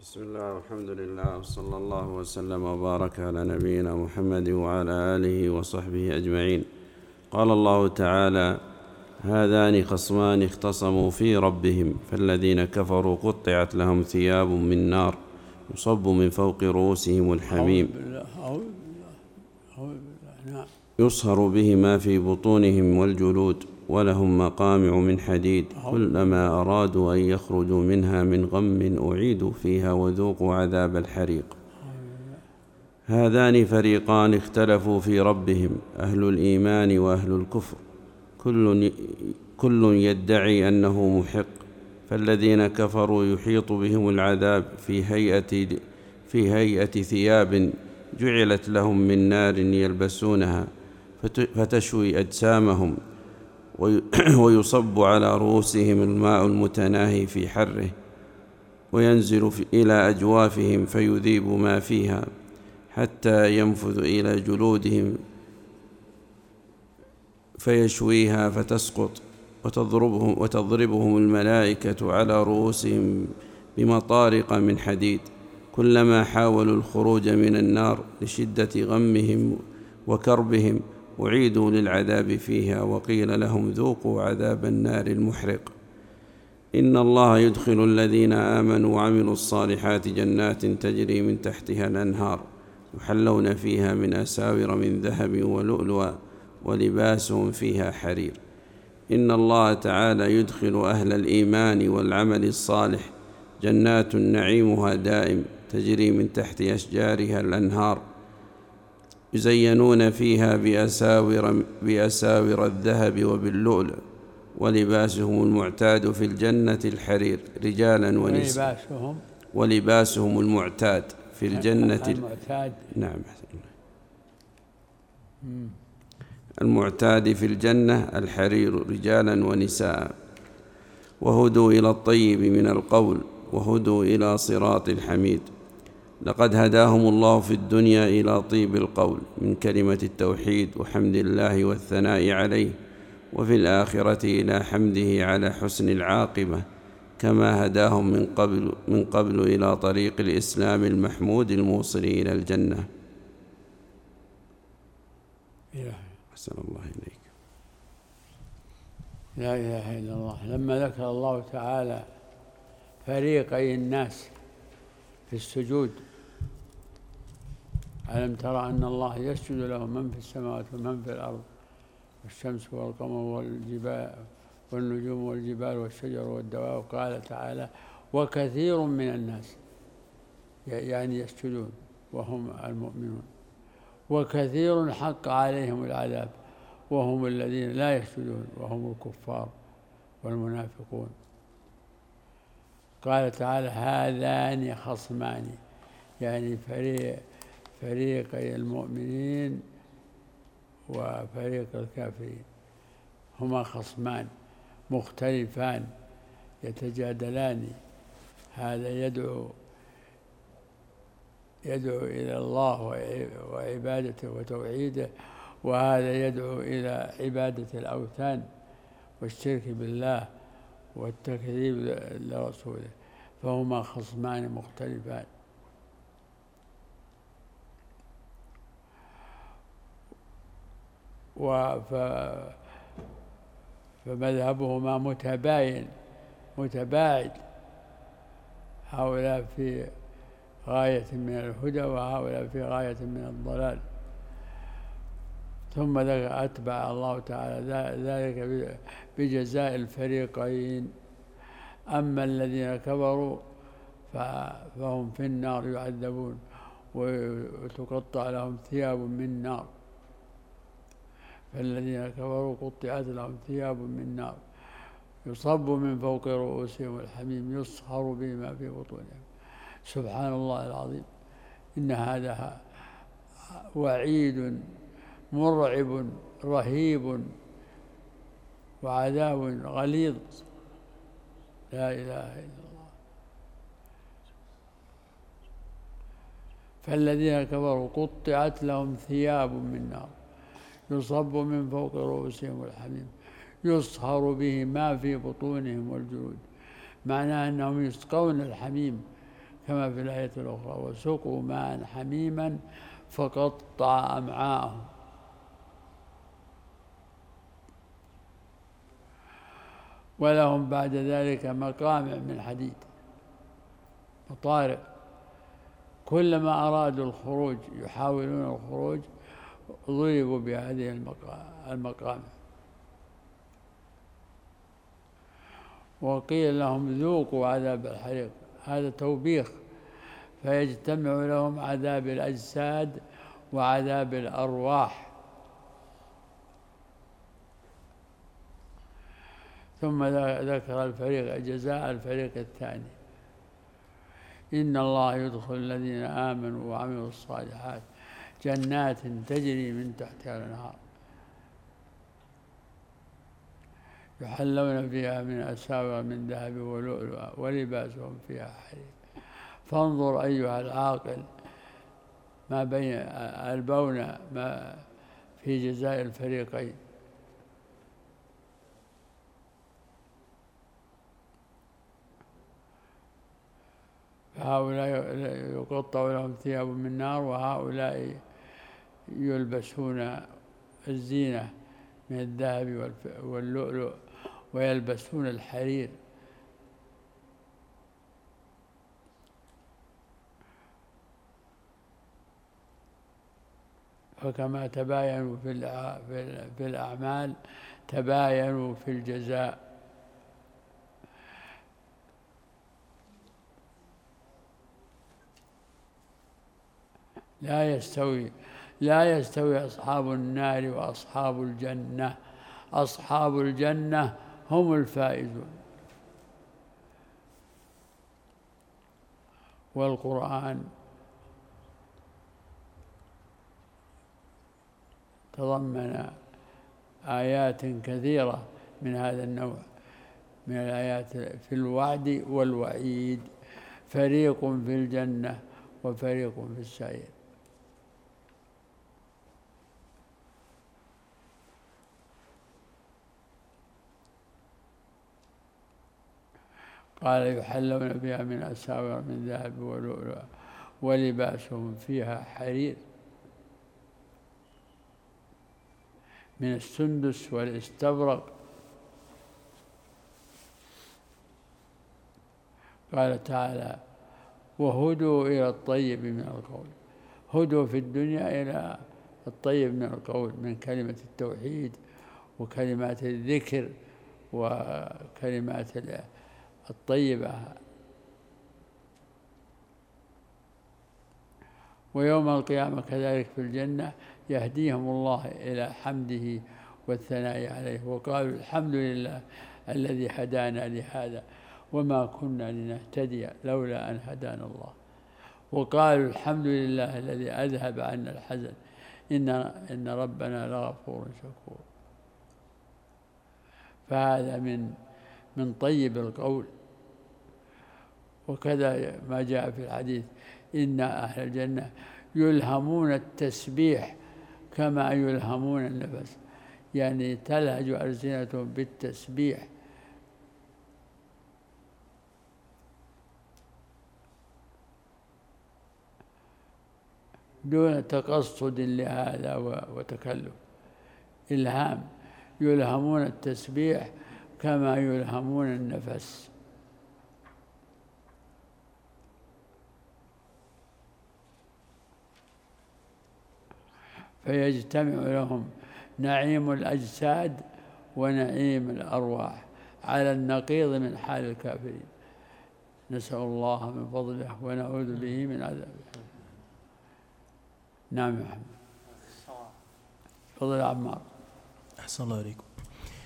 بسم الله والحمد لله وصلى الله وسلم وبارك على نبينا محمد وعلى آله وصحبه أجمعين. قال الله تعالى: هذان خصمان اختصموا في ربهم فالذين كفروا قطعت لهم ثياب من نار يصب من فوق رؤوسهم الحميم يصهر به ما في بطونهم والجلود ولهم مقامع من حديد كلما أرادوا أن يخرجوا منها من غم أعيدوا فيها وذوقوا عذاب الحريق. هذان فريقان اختلفوا في ربهم، أهل الإيمان وأهل الكفر، كل يدعي أنه محق، فالذين كفروا يحيط بهم العذاب في هيئة ثياب جعلت لهم من نار يلبسونها فتشوي أجسامهم، ويصب على رؤوسهم الماء المتناهي في حره وينزل إلى أجوافهم فيذيب ما فيها حتى ينفذ إلى جلودهم فيشويها فتسقط، وتضربهم الملائكة على رؤوسهم بمطارق من حديد كلما حاولوا الخروج من النار لشدة غمهم وكربهم أعيدوا للعذاب فيها وقيل لهم ذوقوا عذاب النار المحرق. إن الله يدخل الذين آمنوا وعملوا الصالحات جنات تجري من تحتها الأنهار يحلون فيها من أساور من ذهب ولؤلؤا ولباسهم فيها حرير. إن الله تعالى يدخل أهل الإيمان والعمل الصالح جنات نعيمها دائم تجري من تحت أشجارها الأنهار يزينون فيها بأساور الذهب وباللؤلؤ ولباسهم المعتاد في الجنة الحرير رجالا ونساء. ولباسهم المعتاد في الجنة المعتاد. نعم. المعتاد في الجنة الحرير رجالا ونساء. وهدوا إلى الطيب من القول وهدوا إلى صراط الحميد. لقد هداهم الله في الدنيا إلى طيب القول من كلمة التوحيد وحمد الله والثناء عليه، وفي الآخرة إلى حمده على حسن العاقبة، كما هداهم من قبل إلى طريق الإسلام المحمود الموصل إلى الجنة. أحسن الله إليك. لا إله إلا الله. لما ذكر الله تعالى فريقي الناس في السجود: ألم ترى أن الله يسجد له من في السماوات ومن في الأرض والشمس والقمر والجبال والنجوم والجبال والشجر والدواب. قال تعالى: وكثير من الناس، يعني يسجدون وهم المؤمنون، وكثير حق عليهم العذاب وهم الذين لا يسجدون وهم الكفار والمنافقون. قال تعالى: هذان خصمان، يعني فريقي المؤمنين وفريق الكافرين هما خصمان مختلفان يتجادلان، هذا يدعو إلى الله وعبادته وتوحيده، وهذا يدعو إلى عبادة الأوثان والشرك بالله والتكذيب لرسوله، فهما خصمان مختلفان. فمذهبهما متباعد، هؤلاء في غاية من الهدى وهؤلاء في غاية من الضلال. ثم أتبع الله تعالى ذلك بجزاء الفريقين. أما الذين كفروا فهم في النار يعذبون وتقطع لهم ثياب من نار. فالذين كفروا قطعت لهم ثياب من نار يصب من فوق رؤوسهم الحميم يصهر به ما في بطونهم. سبحان الله العظيم. إن هذا وعيد مرعب رهيب وعذاب غليظ. لا إله إلا الله. فالذين كفروا قطعت لهم ثياب من نار يصب من فوق رؤوسهم الحميم يصهر به ما في بطونهم والجلود. معناه أنهم يسقون الحميم كما في الآية الأخرى: وسقوا ماء حميما فقطع أمعاءهم. ولهم بعد ذلك مقامع من حديد، مطارق، كلما أرادوا الخروج يحاولون الخروج ضربوا بهذه المقامع. وقيل لهم ذوقوا عذاب الحريق، هذا توبيخ، فيجتمع لهم عذاب الأجساد وعذاب الأرواح. ثم ذكر الفريق جزاء الفريق الثاني: إن الله يدخل الذين آمنوا وعملوا الصالحات جنات تجري من تحتها الأنهار يحلون فيها من أساور من ذهب ولؤلؤا ولباسهم فيها حرير. فانظر أيها العاقل ما بين البون ما في جزاء الفريقين. هؤلاء يقطع لهم ثياب من نار، وهؤلاء يلبسون الزينة من الذهب واللؤلؤ ويلبسون الحرير. فكما تباينوا في الأعمال تباينوا في الجزاء. لا يستوي أصحاب النار وأصحاب الجنة. أصحاب الجنة هم الفائزون. والقرآن تضمن آيات كثيرة من هذا النوع من الآيات في الوعد والوعيد: فريق في الجنة وفريق في السعير. قال: يحلون فيها من أساور من ذهب ولؤلؤ ولباسهم فيها حرير من السندس والاستبرق. قال تعالى: وهدوا إلى الطيب من القول. هدوا في الدنيا إلى الطيب من القول، من كلمة التوحيد وكلمات الذكر وكلمات الطيبة. ويوم القيامة كذلك في الجنة يهديهم الله إلى حمده والثناء عليه، وقالوا: الحمد لله الذي هدانا لهذا وما كنا لنهتدي لولا أن هدانا الله. وقالوا: الحمد لله الذي أذهب عنا الحزن إن ربنا لغفور شكور. فهذا من طيب القول. وكذا ما جاء في الحديث: إن أهل الجنة يلهمون التسبيح كما يلهمون النفس، يعني تلهج ألسنتهم بالتسبيح. دون تقصد لهذا وتكلف. إلهام، يلهمون التسبيح كما يلهمون النفس. فيجتمع لهم نعيم الأجساد ونعيم الأرواح على النقيض من حال الكافرين. نسأل الله من فضله ونعوذ به من عذابه. نعم يا محمد. تفضل يا عمار. أحسن الله إليكم.